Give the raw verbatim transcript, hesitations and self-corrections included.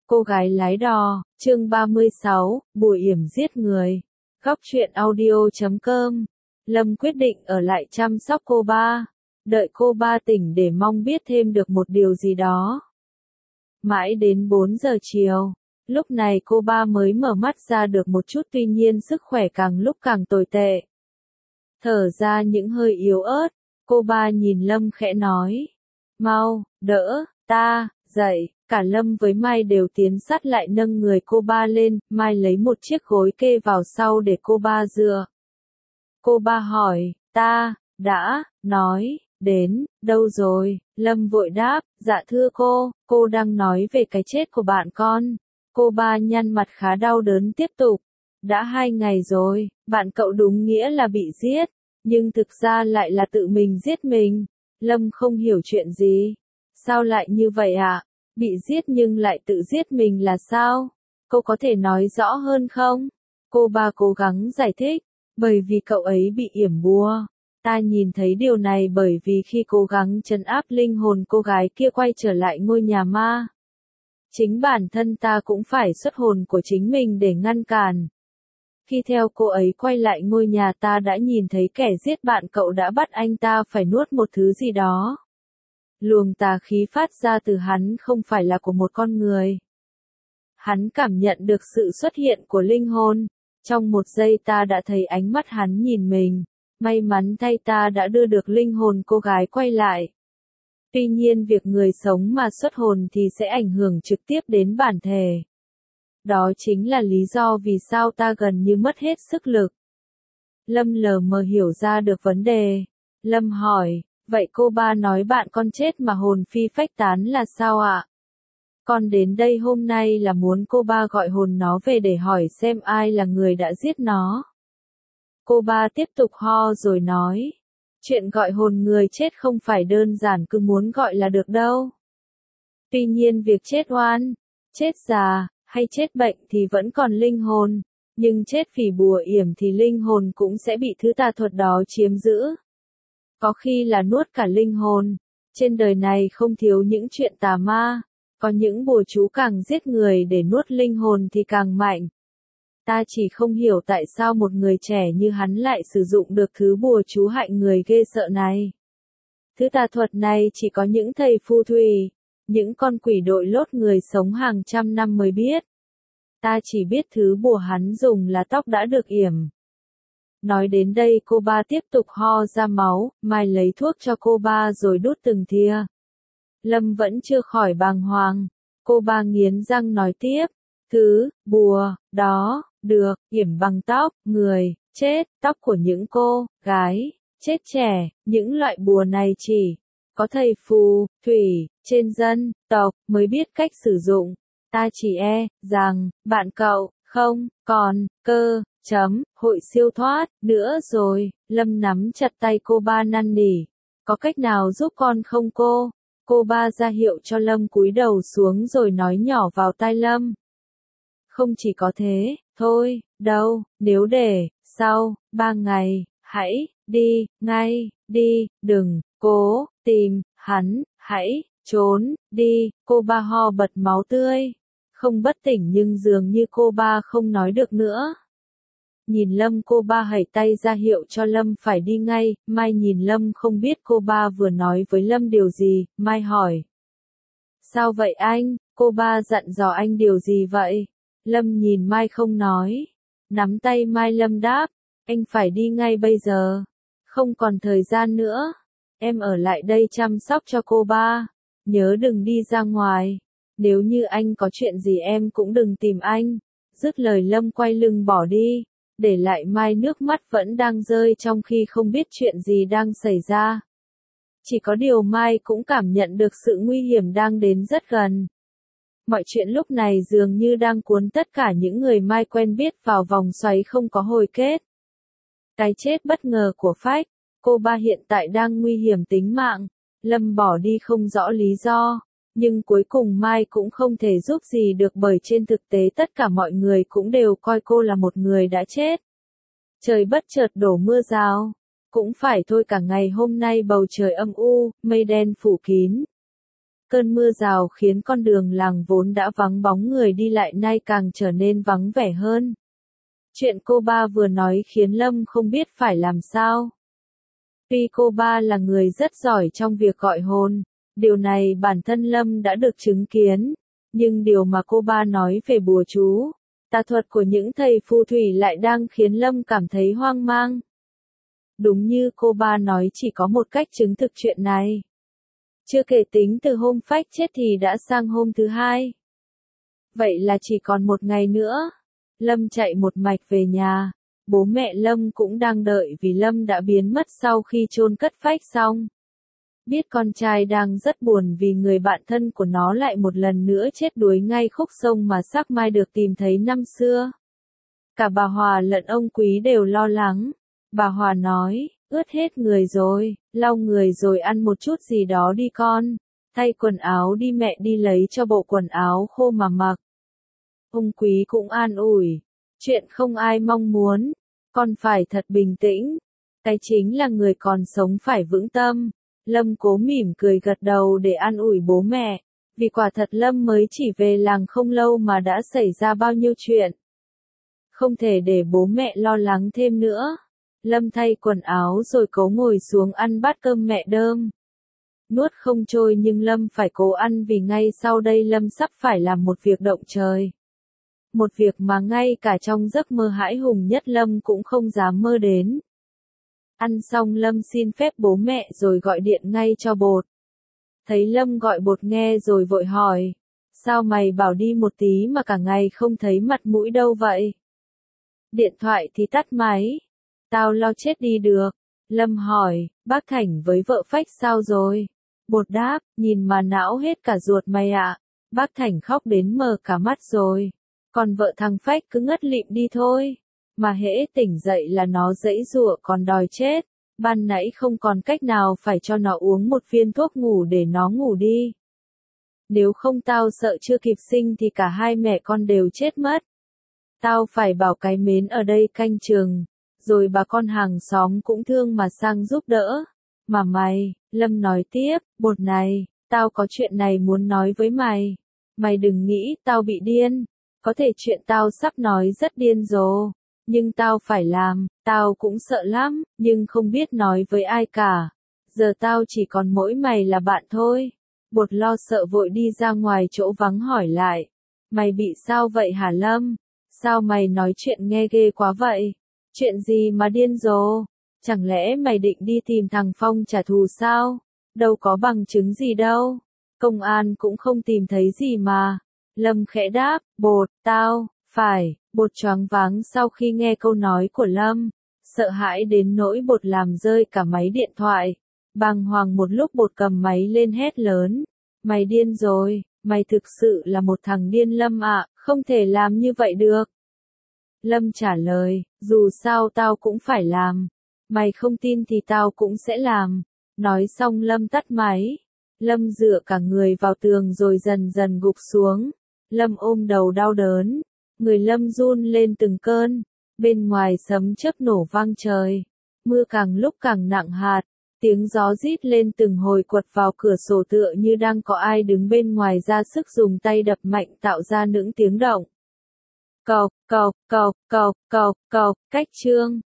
Cô gái lái đò, chương ba mươi sáu, Bùi Yểm giết người. Góc truyện audio chấm com. Lâm quyết định ở lại chăm sóc cô ba, đợi cô ba tỉnh để mong biết thêm được một điều gì đó. Mãi đến bốn giờ chiều, lúc này cô ba mới mở mắt ra được một chút, tuy nhiên sức khỏe càng lúc càng tồi tệ. Thở ra những hơi yếu ớt, cô ba nhìn Lâm khẽ nói. Mau, đỡ, ta, dậy. Cả Lâm với Mai đều tiến sát lại nâng người cô ba lên, Mai lấy một chiếc gối kê vào sau để cô ba dựa. Cô ba hỏi, ta, đã, nói, đến, đâu rồi? Lâm vội đáp, dạ thưa cô, cô đang nói về cái chết của bạn con. Cô ba nhăn mặt khá đau đớn tiếp tục. Đã hai ngày rồi, bạn cậu đúng nghĩa là bị giết, nhưng thực ra lại là tự mình giết mình. Lâm không hiểu chuyện gì. Sao lại như vậy ạ? À? Bị giết nhưng lại tự giết mình là sao? Cô có thể nói rõ hơn không? Cô ba cố gắng giải thích, bởi vì cậu ấy bị yểm bùa. Ta nhìn thấy điều này bởi vì khi cố gắng trấn áp linh hồn cô gái kia quay trở lại ngôi nhà ma. Chính bản thân ta cũng phải xuất hồn của chính mình để ngăn cản. Khi theo cô ấy quay lại ngôi nhà, ta đã nhìn thấy kẻ giết bạn cậu đã bắt anh ta phải nuốt một thứ gì đó. Luồng tà khí phát ra từ hắn không phải là của một con người. Hắn cảm nhận được sự xuất hiện của linh hồn. Trong một giây ta đã thấy ánh mắt hắn nhìn mình. May mắn thay ta đã đưa được linh hồn cô gái quay lại. Tuy nhiên việc người sống mà xuất hồn thì sẽ ảnh hưởng trực tiếp đến bản thể. Đó chính là lý do vì sao ta gần như mất hết sức lực. Lâm lờ mờ hiểu ra được vấn đề. Lâm hỏi. Vậy cô ba nói bạn con chết mà hồn phi phách tán là sao ạ? Con đến đây hôm nay là muốn cô ba gọi hồn nó về để hỏi xem ai là người đã giết nó. Cô ba tiếp tục ho rồi nói. Chuyện gọi hồn người chết không phải đơn giản cứ muốn gọi là được đâu. Tuy nhiên việc chết oan, chết già, hay chết bệnh thì vẫn còn linh hồn. Nhưng chết vì bùa yểm thì linh hồn cũng sẽ bị thứ tà thuật đó chiếm giữ. Có khi là nuốt cả linh hồn. Trên đời này không thiếu những chuyện tà ma. Có những bùa chú càng giết người để nuốt linh hồn thì càng mạnh. Ta chỉ không hiểu tại sao một người trẻ như hắn lại sử dụng được thứ bùa chú hại người ghê sợ này. Thứ tà thuật này chỉ có những thầy phù thủy, những con quỷ đội lốt người sống hàng trăm năm mới biết. Ta chỉ biết thứ bùa hắn dùng là tóc đã được yểm. Nói đến đây cô ba tiếp tục ho ra máu, Mai lấy thuốc cho cô ba rồi đút từng thìa. Lâm vẫn chưa khỏi bàng hoàng. Cô ba nghiến răng nói tiếp. Thứ, bùa, đó, được, yểm bằng tóc, người, chết, tóc của những cô, gái, chết trẻ, những loại bùa này chỉ có thầy phù, thủy, trên dân, tộc mới biết cách sử dụng. Ta chỉ e, rằng, bạn cậu, không, còn, cơ. Chấm, hội siêu thoát, nữa rồi, Lâm nắm chặt tay cô ba năn nỉ. Có cách nào giúp con không cô? Cô ba ra hiệu cho Lâm cúi đầu xuống rồi nói nhỏ vào tai Lâm. Không chỉ có thế, thôi, đâu, nếu để, sau, ba ngày, hãy, đi, ngay, đi, đừng, cố, tìm, hắn, hãy, trốn, đi, cô ba ho bật máu tươi. Không bất tỉnh nhưng dường như cô ba không nói được nữa. Nhìn Lâm cô ba hẩy tay ra hiệu cho Lâm phải đi ngay, Mai nhìn Lâm không biết cô ba vừa nói với Lâm điều gì, Mai hỏi. Sao vậy anh, cô ba dặn dò anh điều gì vậy? Lâm nhìn Mai không nói. Nắm tay Mai Lâm đáp, anh phải đi ngay bây giờ. Không còn thời gian nữa. Em ở lại đây chăm sóc cho cô ba. Nhớ đừng đi ra ngoài. Nếu như anh có chuyện gì em cũng đừng tìm anh. Dứt lời Lâm quay lưng bỏ đi. Để lại Mai nước mắt vẫn đang rơi trong khi không biết chuyện gì đang xảy ra. Chỉ có điều Mai cũng cảm nhận được sự nguy hiểm đang đến rất gần. Mọi chuyện lúc này dường như đang cuốn tất cả những người Mai quen biết vào vòng xoáy không có hồi kết. Cái chết bất ngờ của Phách, cô ba hiện tại đang nguy hiểm tính mạng. Lâm bỏ đi không rõ lý do. Nhưng cuối cùng Mai cũng không thể giúp gì được bởi trên thực tế tất cả mọi người cũng đều coi cô là một người đã chết. Trời bất chợt đổ mưa rào. Cũng phải thôi cả ngày hôm nay bầu trời âm u, mây đen phủ kín. Cơn mưa rào khiến con đường làng vốn đã vắng bóng người đi lại nay càng trở nên vắng vẻ hơn. Chuyện cô ba vừa nói khiến Lâm không biết phải làm sao. Tuy cô ba là người rất giỏi trong việc gọi hồn, điều này bản thân Lâm đã được chứng kiến, nhưng điều mà cô ba nói về bùa chú, tà thuật của những thầy phù thủy lại đang khiến Lâm cảm thấy hoang mang. Đúng như cô ba nói, chỉ có một cách chứng thực chuyện này. Chưa kể tính từ hôm phách chết thì đã sang hôm thứ hai. Vậy là chỉ còn một ngày nữa. Lâm chạy một mạch về nhà. Bố mẹ Lâm cũng đang đợi vì Lâm đã biến mất sau khi chôn cất phách xong. Biết con trai đang rất buồn vì người bạn thân của nó lại một lần nữa chết đuối ngay khúc sông mà xác mai được tìm thấy năm xưa. Cả bà Hòa lẫn ông Quý đều lo lắng. Bà Hòa nói, ướt hết người rồi, lau người rồi ăn một chút gì đó đi con. Thay quần áo đi, mẹ đi lấy cho bộ quần áo khô mà mặc. Ông Quý cũng an ủi, chuyện không ai mong muốn, con phải thật bình tĩnh. Cái chính là người còn sống phải vững tâm. Lâm cố mỉm cười gật đầu để an ủi bố mẹ, vì quả thật Lâm mới chỉ về làng không lâu mà đã xảy ra bao nhiêu chuyện. Không thể để bố mẹ lo lắng thêm nữa. Lâm thay quần áo rồi cố ngồi xuống ăn bát cơm mẹ đơm. Nuốt không trôi nhưng Lâm phải cố ăn vì ngay sau đây Lâm sắp phải làm một việc động trời. Một việc mà ngay cả trong giấc mơ hãi hùng nhất Lâm cũng không dám mơ đến. Ăn xong Lâm xin phép bố mẹ rồi gọi điện ngay cho Bột. Thấy Lâm gọi Bột nghe rồi vội hỏi, sao mày bảo đi một tí mà cả ngày không thấy mặt mũi đâu vậy? Điện thoại thì tắt máy. Tao lo chết đi được. Lâm hỏi, bác Thành với vợ phách sao rồi? Bột đáp, nhìn mà não hết cả ruột mày ạ. Bác Thành khóc đến mờ cả mắt rồi. Còn vợ thằng phách cứ ngất lịm đi thôi. Mà hễ tỉnh dậy là nó giãy giụa còn đòi chết. Ban nãy không còn cách nào phải cho nó uống một viên thuốc ngủ để nó ngủ đi. Nếu không tao sợ chưa kịp sinh thì cả hai mẹ con đều chết mất. Tao phải bảo cái Mến ở đây canh chừng. Rồi bà con hàng xóm cũng thương mà sang giúp đỡ. Mà mày, Lâm nói tiếp, Bột này, tao có chuyện này muốn nói với mày. Mày đừng nghĩ tao bị điên. Có thể chuyện tao sắp nói rất điên rồ. Nhưng tao phải làm, tao cũng sợ lắm, nhưng không biết nói với ai cả. Giờ tao chỉ còn mỗi mày là bạn thôi. Bột lo sợ vội đi ra ngoài chỗ vắng hỏi lại. Mày bị sao vậy hả Lâm? Sao mày nói chuyện nghe ghê quá vậy? Chuyện gì mà điên rồ? Chẳng lẽ mày định đi tìm thằng Phong trả thù sao? Đâu có bằng chứng gì đâu. Công an cũng không tìm thấy gì mà. Lâm khẽ đáp, Bột, tao, phải. Bột choáng váng sau khi nghe câu nói của Lâm. Sợ hãi đến nỗi Bột làm rơi cả máy điện thoại. Bàng hoàng một lúc Bột cầm máy lên hét lớn. Mày điên rồi, mày thực sự là một thằng điên Lâm ạ, không thể làm như vậy được. Lâm trả lời, dù sao tao cũng phải làm. Mày không tin thì tao cũng sẽ làm. Nói xong Lâm tắt máy. Lâm dựa cả người vào tường rồi dần dần gục xuống. Lâm ôm đầu đau đớn. Người Lâm run lên từng cơn. Bên ngoài sấm chớp nổ vang trời. Mưa càng lúc càng nặng hạt. Tiếng gió rít lên từng hồi quật vào cửa sổ tựa như đang có ai đứng bên ngoài ra sức dùng tay đập mạnh tạo ra những tiếng động. Cộc, cộc, cộc, cộc, cộc, cách chương.